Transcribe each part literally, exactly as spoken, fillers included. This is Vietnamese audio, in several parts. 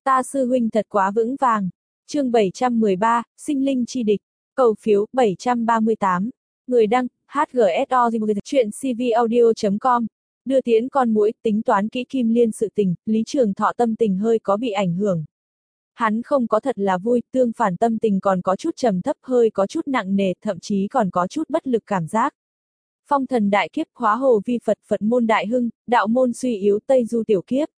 Ta sư huynh thật quá vững vàng. Chương bảy trăm mười ba, sinh linh chi địch. Cầu phiếu bảy trăm ba mươi tám. Người đăng, hát giê ét o chuyện c v audio chấm com. Đưa tiến con muỗi, tính toán kỹ Kim Liên sự tình, Lý Trường Thọ tâm tình hơi có bị ảnh hưởng. Hắn không có thật là vui, tương phản tâm tình còn có chút trầm thấp, hơi có chút nặng nề, thậm chí còn có chút bất lực cảm giác. Phong thần đại kiếp, hóa hồ vi Phật, Phật môn đại hưng, đạo môn suy yếu, Tây du tiểu kiếp.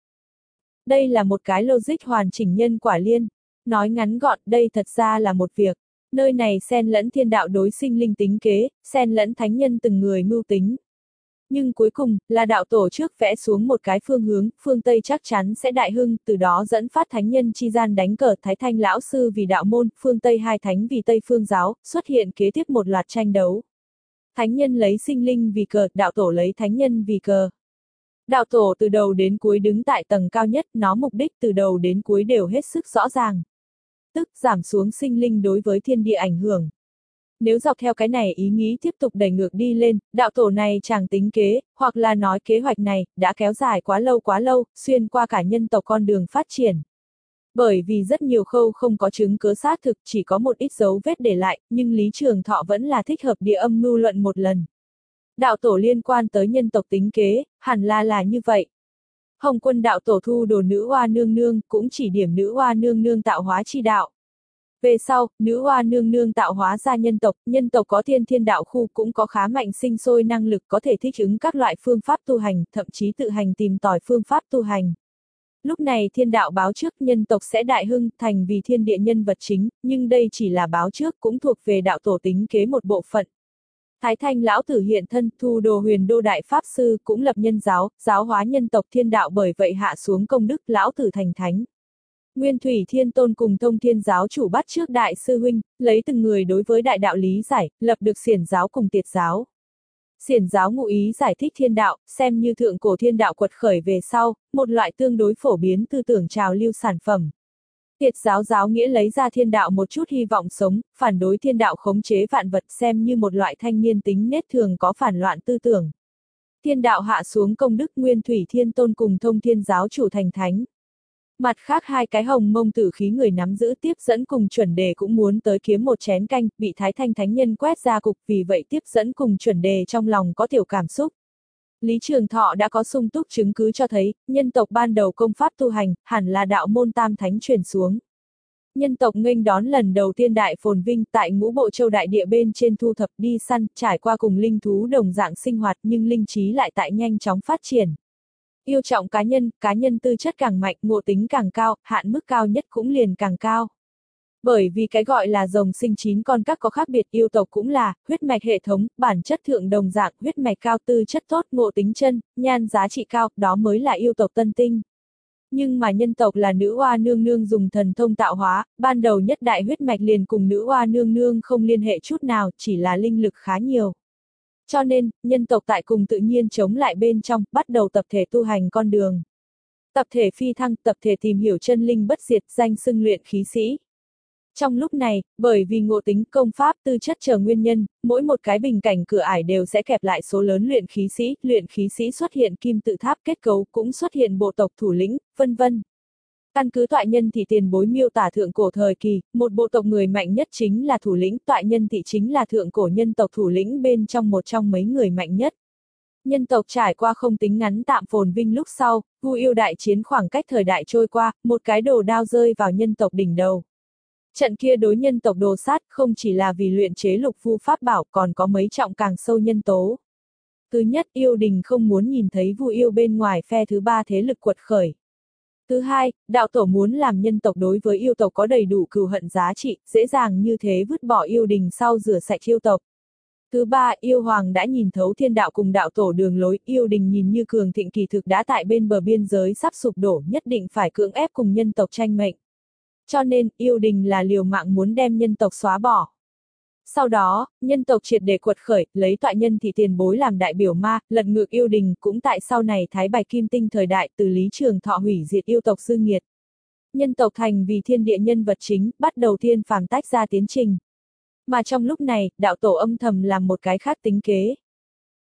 Đây là một cái logic hoàn chỉnh nhân quả liên. Nói ngắn gọn, đây thật ra là một việc. Nơi này xen lẫn thiên đạo đối sinh linh tính kế, xen lẫn thánh nhân từng người mưu tính. Nhưng cuối cùng, là đạo tổ trước vẽ xuống một cái phương hướng, phương Tây chắc chắn sẽ đại hưng, từ đó dẫn phát thánh nhân chi gian đánh cờ, Thái Thanh lão sư vì đạo môn, phương Tây hai thánh vì Tây phương giáo, xuất hiện kế tiếp một loạt tranh đấu. Thánh nhân lấy sinh linh vì cờ, đạo tổ lấy thánh nhân vì cờ. Đạo tổ từ đầu đến cuối đứng tại tầng cao nhất, nó mục đích từ đầu đến cuối đều hết sức rõ ràng. Tức giảm xuống sinh linh đối với thiên địa ảnh hưởng. Nếu dọc theo cái này ý nghĩ tiếp tục đẩy ngược đi lên, đạo tổ này chẳng tính kế, hoặc là nói kế hoạch này, đã kéo dài quá lâu quá lâu, xuyên qua cả nhân tộc con đường phát triển. Bởi vì rất nhiều khâu không có chứng cứ xác thực, chỉ có một ít dấu vết để lại, nhưng Lý Trường Thọ vẫn là thích hợp địa âm mưu luận một lần. Đạo tổ liên quan tới nhân tộc tính kế, hẳn là là như vậy. Hồng Quân đạo tổ thu đồ nữ oa nương nương, cũng chỉ điểm nữ oa nương nương tạo hóa chi đạo. Về sau, nữ oa nương nương tạo hóa ra nhân tộc, nhân tộc có thiên thiên đạo khu cũng có khá mạnh sinh sôi năng lực có thể thích ứng các loại phương pháp tu hành, thậm chí tự hành tìm tòi phương pháp tu hành. Lúc này thiên đạo báo trước nhân tộc sẽ đại hưng thành vì thiên địa nhân vật chính, nhưng đây chỉ là báo trước cũng thuộc về đạo tổ tính kế một bộ phận. Thái Thanh lão tử hiện thân, thu đồ huyền đô đại pháp sư cũng lập nhân giáo, giáo hóa nhân tộc thiên đạo bởi vậy hạ xuống công đức lão tử thành thánh. Nguyên Thủy Thiên Tôn cùng Thông Thiên giáo chủ bắt trước đại sư huynh, lấy từng người đối với đại đạo lý giải, lập được xiển giáo cùng tiệt giáo. Xiển giáo ngụ ý giải thích thiên đạo, xem như thượng cổ thiên đạo quật khởi về sau, một loại tương đối phổ biến tư tưởng trào lưu sản phẩm. Tiệt giáo giáo nghĩa lấy ra thiên đạo một chút hy vọng sống, phản đối thiên đạo khống chế vạn vật xem như một loại thanh niên tính nết thường có phản loạn tư tưởng. Thiên đạo hạ xuống công đức Nguyên Thủy Thiên Tôn cùng Thông Thiên giáo chủ thành thánh. Mặt khác hai cái hồng mông tử khí người nắm giữ tiếp dẫn cùng chuẩn đề cũng muốn tới kiếm một chén canh, bị Thái Thanh thánh nhân quét ra cục, vì vậy tiếp dẫn cùng chuẩn đề trong lòng có tiểu cảm xúc. Lý Trường Thọ đã có sung túc chứng cứ cho thấy, nhân tộc ban đầu công pháp tu hành, hẳn là đạo môn tam thánh truyền xuống. Nhân tộc nghênh đón lần đầu tiên đại phồn vinh tại ngũ bộ châu đại địa bên trên thu thập đi săn, trải qua cùng linh thú đồng dạng sinh hoạt nhưng linh trí lại tại nhanh chóng phát triển. Yêu trọng cá nhân, cá nhân tư chất càng mạnh, ngộ tính càng cao, hạn mức cao nhất cũng liền càng cao. Bởi vì cái gọi là rồng sinh chín con các có khác biệt, yêu tộc cũng là, huyết mạch hệ thống, bản chất thượng đồng dạng, huyết mạch cao tư chất tốt, ngộ tính chân, nhan giá trị cao, đó mới là yêu tộc tân tinh. Nhưng mà nhân tộc là nữ oa nương nương dùng thần thông tạo hóa, ban đầu nhất đại huyết mạch liền cùng nữ oa nương nương không liên hệ chút nào, chỉ là linh lực khá nhiều. Cho nên, nhân tộc tại cùng tự nhiên chống lại bên trong, bắt đầu tập thể tu hành con đường. Tập thể phi thăng, tập thể tìm hiểu chân linh bất diệt, danh xưng luyện khí sĩ. Trong lúc này, bởi vì ngộ tính, công pháp, tư chất chờ nguyên nhân, mỗi một cái bình cảnh cửa ải đều sẽ kẹp lại số lớn luyện khí sĩ, luyện khí sĩ xuất hiện kim tự tháp kết cấu, cũng xuất hiện bộ tộc thủ lĩnh, vân vân. Căn cứ toại nhân thị tiền bối miêu tả thượng cổ thời kỳ, một bộ tộc người mạnh nhất chính là thủ lĩnh, toại nhân thị chính là thượng cổ nhân tộc thủ lĩnh bên trong một trong mấy người mạnh nhất. Nhân tộc trải qua không tính ngắn tạm phồn vinh lúc sau, Vu yêu đại chiến khoảng cách thời đại trôi qua, một cái đồ đao rơi vào nhân tộc đỉnh đầu. Trận kia đối nhân tộc đồ sát không chỉ là vì luyện chế lục vu pháp bảo còn có mấy trọng càng sâu nhân tố. Thứ nhất, yêu đình không muốn nhìn thấy Vu yêu bên ngoài phe thứ ba thế lực quật khởi. Thứ hai, đạo tổ muốn làm nhân tộc đối với yêu tộc có đầy đủ cừu hận giá trị, dễ dàng như thế vứt bỏ yêu đình sau rửa sạch yêu tộc. Thứ ba, yêu hoàng đã nhìn thấu thiên đạo cùng đạo tổ đường lối, yêu đình nhìn như cường thịnh kỳ thực đã tại bên bờ biên giới sắp sụp đổ, nhất định phải cưỡng ép cùng nhân tộc tranh mệnh. Cho nên, yêu đình là liều mạng muốn đem nhân tộc xóa bỏ. Sau đó, nhân tộc triệt để quật khởi, lấy toại nhân thị tiền bối làm đại biểu ma, lật ngược yêu đình, cũng tại sau này Thái Bạch Kim Tinh thời đại từ Lý Trường Thọ hủy diệt yêu tộc dư nghiệt. Nhân tộc thành vì thiên địa nhân vật chính, bắt đầu thiên phàm tách ra tiến trình. Mà trong lúc này, đạo tổ âm thầm làm một cái khác tính kế.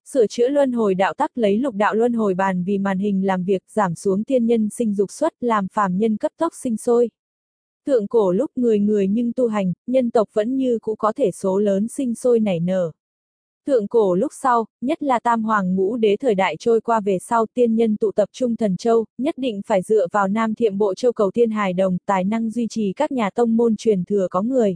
Sửa chữa luân hồi đạo tắc, lấy lục đạo luân hồi bàn vì màn hình làm việc, giảm xuống thiên nhân sinh dục xuất, làm phàm nhân cấp tốc sinh sôi. Thượng cổ lúc người người nhưng tu hành, nhân tộc vẫn như cũ có thể số lớn sinh sôi nảy nở. Thượng cổ lúc sau, nhất là tam hoàng ngũ đế thời đại trôi qua về sau, tiên nhân tụ tập trung Thần Châu, nhất định phải dựa vào Nam Thiệm Bộ Châu cầu tiên hài đồng, tài năng duy trì các nhà tông môn truyền thừa có người.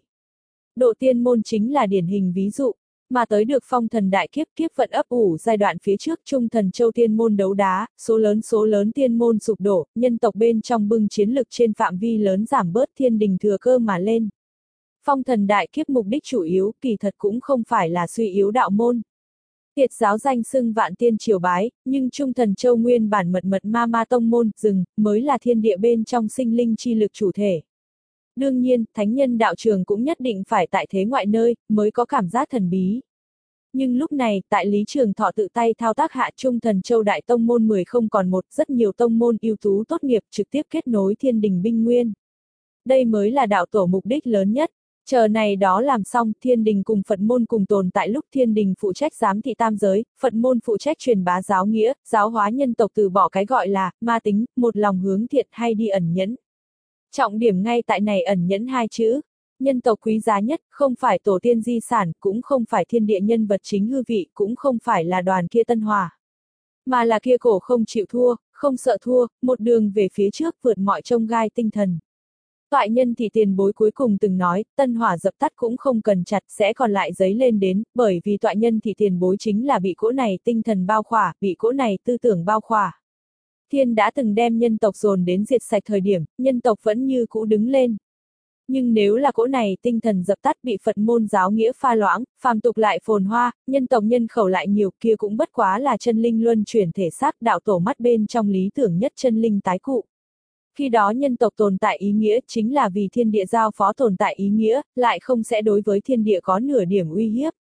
Độ tiên môn chính là điển hình ví dụ, mà tới được phong thần đại kiếp, kiếp vận ấp ủ giai đoạn phía trước trung Thần Châu tiên môn đấu đá, số lớn số lớn tiên môn sụp đổ, nhân tộc bên trong bưng chiến lực trên phạm vi lớn giảm bớt, thiên đình thừa cơ mà lên. Phong thần đại kiếp mục đích chủ yếu, kỳ thật cũng không phải là suy yếu đạo môn. Tiệt giáo danh xưng vạn tiên triều bái, nhưng trung Thần Châu nguyên bản mật mật ma ma tông môn, rừng, mới là thiên địa bên trong sinh linh chi lực chủ thể. Đương nhiên, thánh nhân đạo trường cũng nhất định phải tại thế ngoại nơi, mới có cảm giác thần bí. Nhưng lúc này, tại Lý Trường Thọ tự tay thao tác hạ trung Thần Châu đại tông môn mười không còn một, rất nhiều tông môn ưu tú tốt nghiệp trực tiếp kết nối thiên đình binh nguyên. Đây mới là đạo tổ mục đích lớn nhất. Chờ này đó làm xong, thiên đình cùng Phật môn cùng tồn tại lúc thiên đình phụ trách giám thị tam giới, Phật môn phụ trách truyền bá giáo nghĩa, giáo hóa nhân tộc từ bỏ cái gọi là ma tính, một lòng hướng thiện hay đi ẩn nhẫn. Trọng điểm ngay tại này ẩn nhẫn hai chữ. Nhân tộc quý giá nhất, không phải tổ tiên di sản, cũng không phải thiên địa nhân vật chính hư vị, cũng không phải là đoàn kia tân hòa. Mà là kia cổ không chịu thua, không sợ thua, một đường về phía trước vượt mọi chông gai tinh thần. Toại nhân thì tiền bối cuối cùng từng nói, tân hỏa dập tắt cũng không cần chặt, sẽ còn lại giấy lên đến, bởi vì toại nhân thì tiền bối chính là bị cỗ này tinh thần bao khỏa, bị cỗ này tư tưởng bao khỏa. Thiên đã từng đem nhân tộc dồn đến diệt sạch thời điểm, nhân tộc vẫn như cũ đứng lên. Nhưng nếu là cỗ này tinh thần dập tắt bị Phật môn giáo nghĩa pha loãng, phàm tục lại phồn hoa, nhân tộc nhân khẩu lại nhiều, kia cũng bất quá là chân linh luân chuyển thể xác, đạo tổ mắt bên trong lý tưởng nhất chân linh tái cụ. Khi đó nhân tộc tồn tại ý nghĩa chính là vì thiên địa giao phó tồn tại ý nghĩa, lại không sẽ đối với thiên địa có nửa điểm uy hiếp.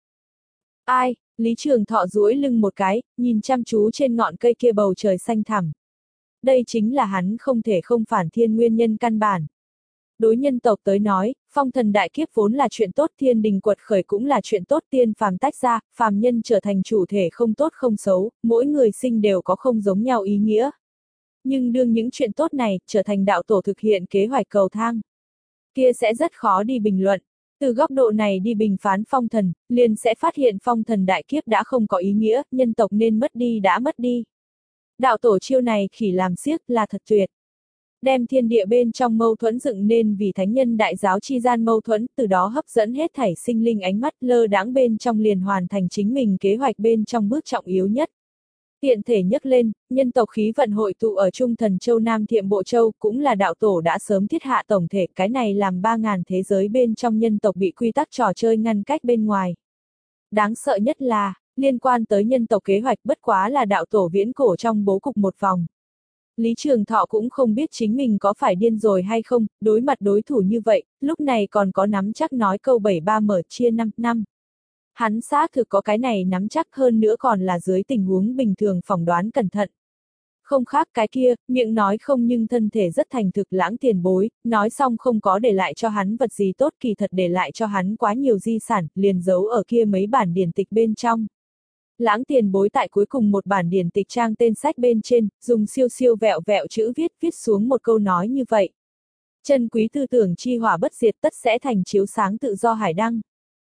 Ai? Lý Trường Thọ duỗi lưng một cái, nhìn chăm chú trên ngọn cây kia bầu trời xanh thẳm. Đây chính là hắn không thể không phản thiên nguyên nhân căn bản. Đối nhân tộc tới nói, phong thần đại kiếp vốn là chuyện tốt, thiên đình quật khởi cũng là chuyện tốt, tiên phàm tách ra, phàm nhân trở thành chủ thể không tốt không xấu, mỗi người sinh đều có không giống nhau ý nghĩa. Nhưng đương những chuyện tốt này trở thành đạo tổ thực hiện kế hoạch cầu thang, kia sẽ rất khó đi bình luận. Từ góc độ này đi bình phán phong thần, liền sẽ phát hiện phong thần đại kiếp đã không có ý nghĩa, nhân tộc nên mất đi đã mất đi. Đạo tổ chiêu này khỉ làm xiếc là thật tuyệt. Đem thiên địa bên trong mâu thuẫn dựng nên vì thánh nhân đại giáo chi gian mâu thuẫn, từ đó hấp dẫn hết thảy sinh linh ánh mắt lơ đãng bên trong liền hoàn thành chính mình kế hoạch bên trong bước trọng yếu nhất. Tiện thể nhắc lên, nhân tộc khí vận hội tụ ở Trung Thần Châu Nam Thiệm Bộ Châu cũng là đạo tổ đã sớm thiết hạ tổng thể, cái này làm ba ngàn thế giới bên trong nhân tộc bị quy tắc trò chơi ngăn cách bên ngoài. Đáng sợ nhất là, liên quan tới nhân tộc kế hoạch bất quá là đạo tổ viễn cổ trong bố cục một vòng. Lý Trường Thọ cũng không biết chính mình có phải điên rồi hay không, đối mặt đối thủ như vậy, lúc này còn có nắm chắc nói câu bảy ba mở chia năm năm. Hắn xác thực có cái này nắm chắc, hơn nữa còn là dưới tình huống bình thường phỏng đoán cẩn thận. Không khác cái kia, miệng nói không nhưng thân thể rất thành thực lãng tiền bối, nói xong không có để lại cho hắn vật gì tốt, kỳ thật để lại cho hắn quá nhiều di sản, liền giấu ở kia mấy bản điển tịch bên trong. Lãng tiền bối tại cuối cùng một bản điển tịch trang tên sách bên trên, dùng siêu siêu vẹo vẹo chữ viết viết xuống một câu nói như vậy. Chân quý tư tưởng chi hỏa bất diệt tất sẽ thành chiếu sáng tự do hải đăng.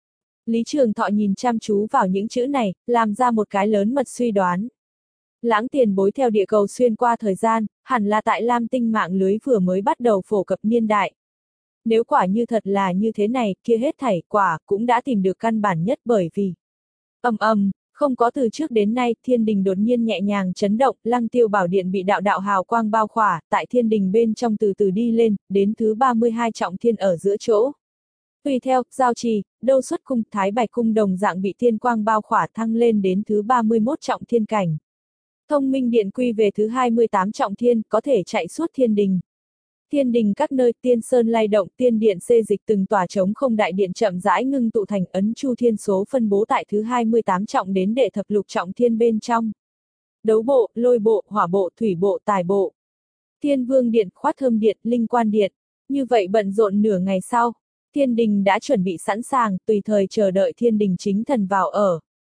Lý Trường Thọ nhìn chăm chú vào những chữ này, làm ra một cái lớn mật suy đoán. Lãng tiền bối theo địa cầu xuyên qua thời gian, hẳn là tại Lam Tinh mạng lưới vừa mới bắt đầu phổ cập niên đại. Nếu quả như thật là như thế này, kia hết thảy quả cũng đã tìm được căn bản nhất, bởi vì ầm ầm, không có từ trước đến nay, thiên đình đột nhiên nhẹ nhàng chấn động, Lăng Tiêu Bảo Điện bị đạo đạo hào quang bao khỏa, tại thiên đình bên trong từ từ đi lên, đến thứ ba mươi hai trọng thiên ở giữa chỗ. Tùy theo, Giao Trì, Đâu Xuất Cung, Thái Bạch Cung đồng dạng bị thiên quang bao khỏa thăng lên đến thứ ba mươi mốt trọng thiên cảnh. Thông Minh Điện quy về thứ hai mươi tám trọng thiên, có thể chạy suốt thiên đình. Thiên đình các nơi, tiên sơn lay động, tiên điện xê dịch từng tòa trống không đại điện chậm rãi ngưng tụ thành ấn chu thiên số phân bố tại thứ hai mươi tám trọng đến đệ thập lục trọng thiên bên trong. Đấu bộ, lôi bộ, hỏa bộ, thủy bộ, tài bộ. Thiên vương điện, khoát thơm điện, linh quan điện. Như vậy bận rộn nửa ngày sau, thiên đình đã chuẩn bị sẵn sàng, tùy thời chờ đợi thiên đình chính thần vào ở.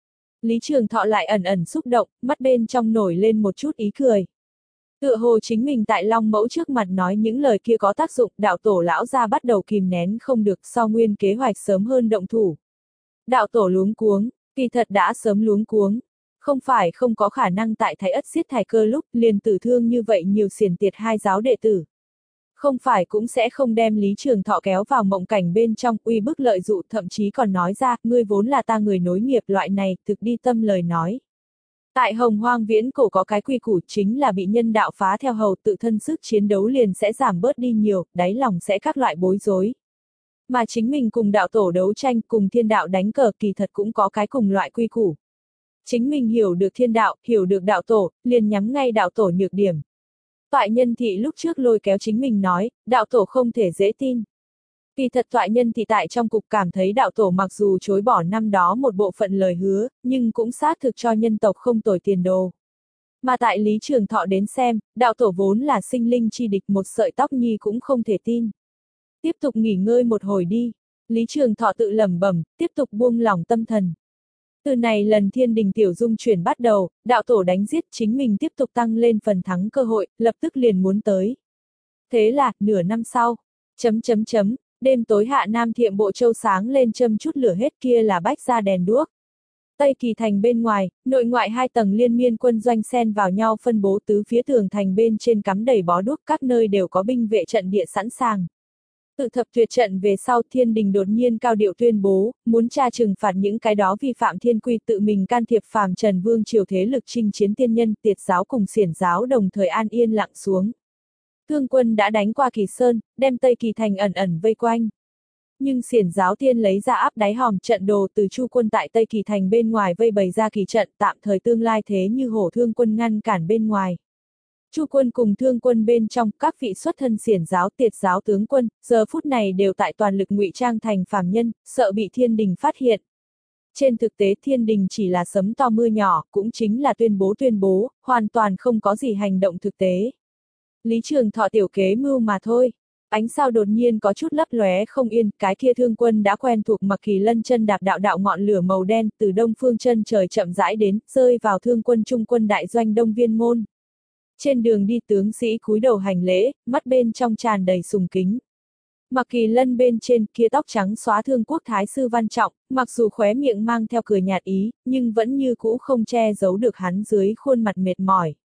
Lý Trường Thọ lại ẩn ẩn xúc động, mắt bên trong nổi lên một chút ý cười. Tựa hồ chính mình tại Long Mẫu trước mặt nói những lời kia có tác dụng, đạo tổ lão gia bắt đầu kìm nén không được, sau nguyên kế hoạch sớm hơn động thủ. Đạo tổ luống cuống, kỳ thật đã sớm luống cuống. Không phải không có khả năng tại Thái Ất giết Thái Cơ lúc liền tử thương như vậy nhiều xiển tiệt hai giáo đệ tử. Không phải cũng sẽ không đem Lý Trường Thọ kéo vào mộng cảnh bên trong, uy bức lợi dụ, thậm chí còn nói ra, ngươi vốn là ta người nối nghiệp, loại này, thực đi tâm lời nói. Tại Hồng Hoang viễn cổ có cái quy củ, chính là bị nhân đạo phá theo hầu, tự thân sức chiến đấu liền sẽ giảm bớt đi nhiều, đáy lòng sẽ các loại bối rối. Mà chính mình cùng đạo tổ đấu tranh, cùng thiên đạo đánh cờ, kỳ thật cũng có cái cùng loại quy củ. Chính mình hiểu được thiên đạo, hiểu được đạo tổ, liền nhắm ngay đạo tổ nhược điểm. Toại nhân thị lúc trước lôi kéo chính mình nói, đạo tổ không thể dễ tin. Kỳ thật toại nhân thị tại trong cục cảm thấy đạo tổ mặc dù chối bỏ năm đó một bộ phận lời hứa, nhưng cũng xác thực cho nhân tộc không tồi tiền đồ. Mà tại Lý Trường Thọ đến xem, đạo tổ vốn là sinh linh chi địch, một sợi tóc nhi cũng không thể tin. Tiếp tục nghỉ ngơi một hồi đi. Lý Trường Thọ tự lẩm bẩm, tiếp tục buông lỏng tâm thần. Từ này lần thiên đình tiểu dung chuyển bắt đầu, đạo tổ đánh giết chính mình tiếp tục tăng lên phần thắng cơ hội, lập tức liền muốn tới. Thế là, nửa năm sau, chấm chấm chấm, đêm tối hạ Nam Thiệm Bộ Châu sáng lên châm chút lửa hết, kia là bách ra đèn đuốc. Tây Kỳ thành bên ngoài, nội ngoại hai tầng liên miên quân doanh xen vào nhau phân bố tứ phía tường thành bên trên cắm đầy bó đuốc, các nơi đều có binh vệ trận địa sẵn sàng. Tự thập tuyệt trận về sau, thiên đình đột nhiên cao điệu tuyên bố, muốn tra trừng phạt những cái đó vi phạm thiên quy, tự mình can thiệp phàm trần vương triều thế lực chinh chiến tiên nhân, tiệt giáo cùng xiển giáo đồng thời an yên lặng xuống. Thương quân đã đánh qua Kỳ Sơn, đem Tây Kỳ thành ẩn ẩn vây quanh. Nhưng xiển giáo tiên lấy ra áp đáy hòm trận đồ từ Chu quân tại Tây Kỳ thành bên ngoài vây bày ra kỳ trận, tạm thời tương lai thế như hổ thương quân ngăn cản bên ngoài. Chu quân cùng thương quân bên trong, các vị xuất thân xiển giáo tiệt giáo tướng quân, giờ phút này đều tại toàn lực ngụy trang thành phàm nhân, sợ bị thiên đình phát hiện. Trên thực tế thiên đình chỉ là sấm to mưa nhỏ, cũng chính là tuyên bố tuyên bố, hoàn toàn không có gì hành động thực tế. Lý Trường Thọ tiểu kế mưu mà thôi. Ánh sao đột nhiên có chút lấp lóe không yên, cái kia thương quân đã quen thuộc Mặc Kỳ Lân chân đạp đạo đạo ngọn lửa màu đen từ đông phương chân trời chậm rãi đến, rơi vào thương quân trung quân đại doanh Đông Viên Môn. Trên đường đi tướng sĩ cúi đầu hành lễ, mắt bên trong tràn đầy sùng kính. Mặc Kỳ Lân bên trên kia tóc trắng xóa thương quốc thái sư Văn Trọng, mặc dù khóe miệng mang theo cười nhạt ý, nhưng vẫn như cũ không che giấu được hắn dưới khuôn mặt mệt mỏi.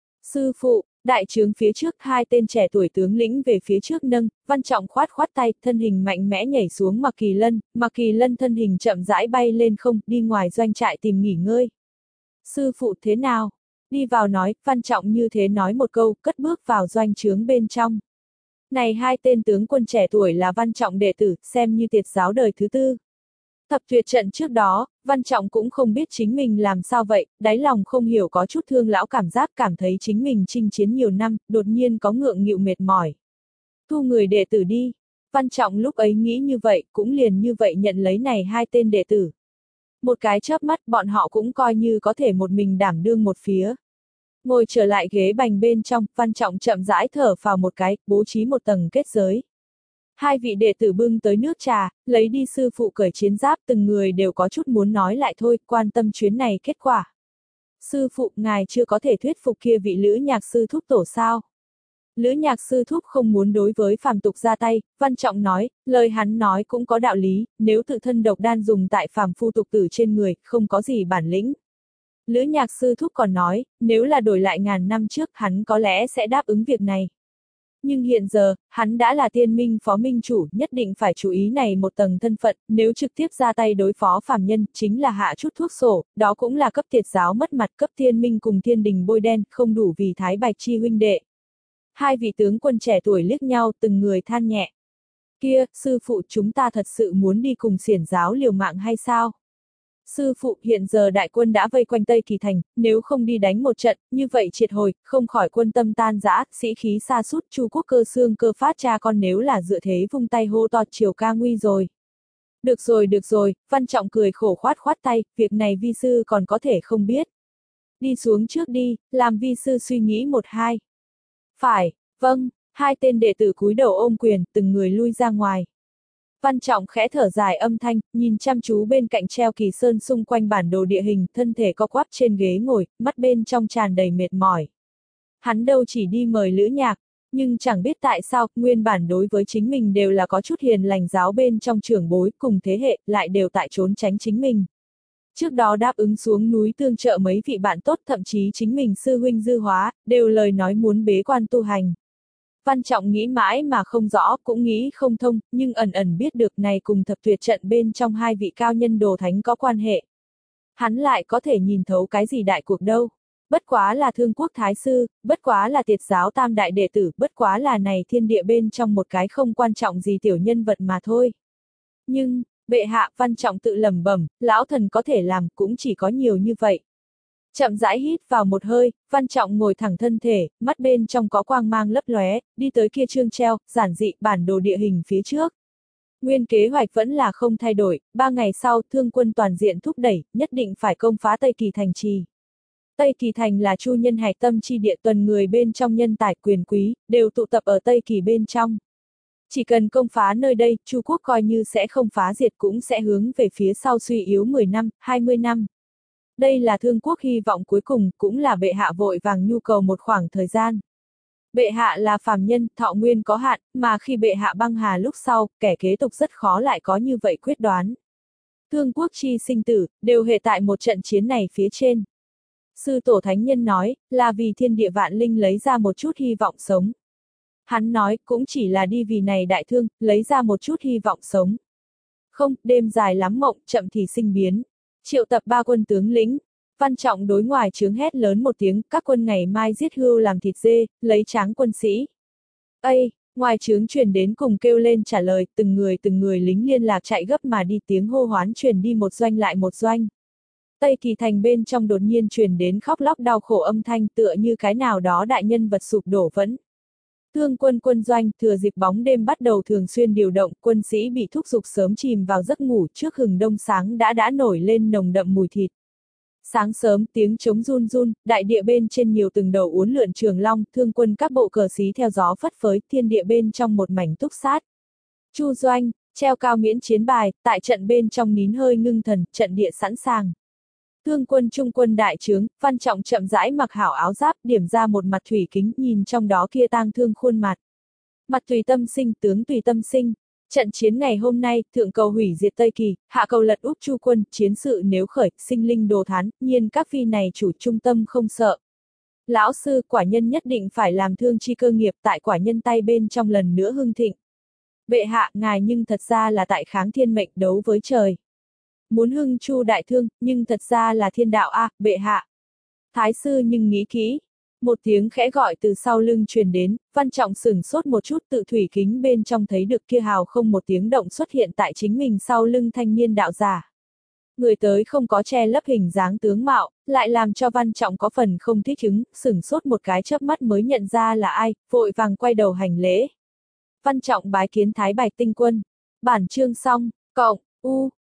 Sư phụ, đại trướng phía trước hai tên trẻ tuổi tướng lĩnh về phía trước nâng, Văn Trọng khoát khoát tay, thân hình mạnh mẽ nhảy xuống Mặc Kỳ Lân, Mặc Kỳ Lân thân hình chậm rãi bay lên không, đi ngoài doanh trại tìm nghỉ ngơi. Sư phụ thế nào? Đi vào nói, Văn Trọng như thế nói một câu, cất bước vào doanh trướng bên trong. Này hai tên tướng quân trẻ tuổi là Văn Trọng đệ tử, xem như tiệt giáo đời thứ tư. Thập tuyệt trận trước đó, Văn Trọng cũng không biết chính mình làm sao vậy, đáy lòng không hiểu có chút thương lão cảm giác, cảm thấy chính mình chinh chiến nhiều năm, đột nhiên có ngượng nghịu mệt mỏi. Thu người đệ tử đi. Văn Trọng lúc ấy nghĩ như vậy, cũng liền như vậy nhận lấy này hai tên đệ tử. Một cái chớp mắt bọn họ cũng coi như có thể một mình đảm đương một phía. Ngồi trở lại ghế bành bên trong, Văn Trọng chậm rãi thở vào một cái, bố trí một tầng kết giới. Hai vị đệ tử bưng tới nước trà, lấy đi sư phụ cởi chiến giáp, từng người đều có chút muốn nói lại thôi, quan tâm chuyến này kết quả. Sư phụ, ngài chưa có thể thuyết phục kia vị Lữ Nhạc sư thúc tổ sao? Lữ Nhạc sư thúc không muốn đối với phàm tục ra tay, Văn Trọng nói, lời hắn nói cũng có đạo lý, nếu tự thân độc đan dùng tại phàm phu tục tử trên người, không có gì bản lĩnh. Lữ Nhạc sư thúc còn nói, nếu là đổi lại ngàn năm trước hắn có lẽ sẽ đáp ứng việc này. Nhưng hiện giờ, hắn đã là tiên minh phó minh chủ, nhất định phải chú ý này một tầng thân phận, nếu trực tiếp ra tay đối phó phàm nhân, chính là hạ chút thuốc sổ, đó cũng là cấp tiệt giáo mất mặt, cấp thiên minh cùng thiên đình bôi đen, không đủ vì Thái Bạch chi huynh đệ. Hai vị tướng quân trẻ tuổi liếc nhau, từng người than nhẹ. Kia, sư phụ, chúng ta thật sự muốn đi cùng xiển giáo liều mạng hay sao? Sư phụ, hiện giờ đại quân đã vây quanh Tây Kỳ thành, nếu không đi đánh một trận, như vậy triệt hồi, không khỏi quân tâm tan rã, sĩ khí sa sút, Chu quốc cơ xương cơ phát cha con nếu là dựa thế vung tay hô to triều ca nguy rồi. Được rồi được rồi, Văn Trọng cười khổ khoát khoát tay, việc này vi sư còn có thể không biết. Đi xuống trước đi, làm vi sư suy nghĩ một hai. Phải, vâng, hai tên đệ tử cúi đầu ôm quyền, từng người lui ra ngoài. Văn Trọng khẽ thở dài âm thanh, nhìn chăm chú bên cạnh treo kỳ sơn xung quanh bản đồ địa hình, thân thể co quắp trên ghế ngồi, mắt bên trong tràn đầy mệt mỏi. Hắn đâu chỉ đi mời Lữ Nhạc, nhưng chẳng biết tại sao, nguyên bản đối với chính mình đều là có chút hiền lành giáo bên trong trưởng bối cùng thế hệ, lại đều tại trốn tránh chính mình. Trước đó đáp ứng xuống núi tương trợ mấy vị bạn tốt, thậm chí chính mình sư huynh Dư Hóa, đều lời nói muốn bế quan tu hành. Văn Trọng nghĩ mãi mà không rõ, cũng nghĩ không thông, nhưng ẩn ẩn biết được này cùng thập tuyệt trận bên trong hai vị cao nhân đồ thánh có quan hệ. Hắn lại có thể nhìn thấu cái gì đại cuộc đâu. Bất quá là Thương Quốc Thái Sư, bất quá là Tiệt giáo tam đại đệ tử, bất quá là này thiên địa bên trong một cái không quan trọng gì tiểu nhân vật mà thôi. Nhưng, bệ hạ, Văn Trọng tự lẩm bẩm, lão thần có thể làm cũng chỉ có nhiều như vậy. Chậm rãi hít vào một hơi, Văn Trọng ngồi thẳng thân thể, mắt bên trong có quang mang lấp lóe, đi tới kia chương treo, giản dị, bản đồ địa hình phía trước. Nguyên kế hoạch vẫn là không thay đổi, ba ngày sau, thương quân toàn diện thúc đẩy, nhất định phải công phá Tây Kỳ thành trì. Tây Kỳ thành là Chu nhân hạch tâm chi địa, tuần người bên trong nhân tài quyền quý, đều tụ tập ở Tây Kỳ bên trong. Chỉ cần công phá nơi đây, Chu quốc coi như sẽ không phá diệt cũng sẽ hướng về phía sau suy yếu mười năm, hai mươi năm. Đây là Thương quốc hy vọng cuối cùng, cũng là bệ hạ vội vàng nhu cầu một khoảng thời gian. Bệ hạ là phàm nhân, thọ nguyên có hạn, mà khi bệ hạ băng hà lúc sau, kẻ kế tục rất khó lại có như vậy quyết đoán. Thương quốc chi sinh tử, đều hệ tại một trận chiến này phía trên. Sư tổ thánh nhân nói, là vì thiên địa vạn linh lấy ra một chút hy vọng sống. Hắn nói, cũng chỉ là đi vì này đại thương, lấy ra một chút hy vọng sống. Không, đêm dài lắm mộng, chậm thì sinh biến. Triệu tập ba quân tướng lĩnh. Văn Trọng đối ngoài trướng hét lớn một tiếng, các quân ngày mai giết hươu làm thịt dê, lấy tráng quân sĩ. Ây, ngoài trướng truyền đến cùng kêu lên trả lời, từng người từng người lính liên lạc chạy gấp mà đi, tiếng hô hoán truyền đi một doanh lại một doanh. Tây Kỳ thành bên trong đột nhiên truyền đến khóc lóc đau khổ âm thanh, tựa như cái nào đó đại nhân vật sụp đổ vẫn. Thương quân quân doanh, thừa dịp bóng đêm bắt đầu thường xuyên điều động, quân sĩ bị thúc giục sớm chìm vào giấc ngủ, trước hừng đông sáng đã đã nổi lên nồng đậm mùi thịt. Sáng sớm, tiếng trống run run, đại địa bên trên nhiều từng đầu uốn lượn trường long, thương quân các bộ cờ xí theo gió phất phới, thiên địa bên trong một mảnh túc sát. Chu doanh, treo cao miễn chiến bài, tại trận bên trong nín hơi ngưng thần, trận địa sẵn sàng. Thương quân trung quân đại trướng, Văn Trọng chậm rãi mặc hảo áo giáp, điểm ra một mặt thủy kính, nhìn trong đó kia tang thương khuôn mặt. Mặt tùy tâm sinh, tướng tùy tâm sinh. Trận chiến ngày hôm nay, thượng cầu hủy diệt Tây Kỳ, hạ cầu lật úp Chu quân, chiến sự nếu khởi, sinh linh đồ thán, nhiên các phi này chủ trung tâm không sợ. Lão sư, quả nhân nhất định phải làm thương chi cơ nghiệp tại quả nhân tay bên trong lần nữa hưng thịnh. Bệ hạ, ngài nhưng thật ra là tại kháng thiên mệnh đấu với trời. Muốn hưng Chu đại thương, nhưng thật ra là thiên đạo a, à, bệ hạ. Thái sư nhưng nghĩ kỹ. Một tiếng khẽ gọi từ sau lưng truyền đến, Văn Trọng sửng sốt một chút, tự thủy kính bên trong thấy được kia hào không một tiếng động xuất hiện tại chính mình sau lưng thanh niên đạo giả. Người tới không có che lấp hình dáng tướng mạo, lại làm cho Văn Trọng có phần không thích ứng, sửng sốt một cái chớp mắt mới nhận ra là ai, vội vàng quay đầu hành lễ. Văn Trọng bái kiến Thái Bạch Tinh Quân. Bản chương xong, cộng, u.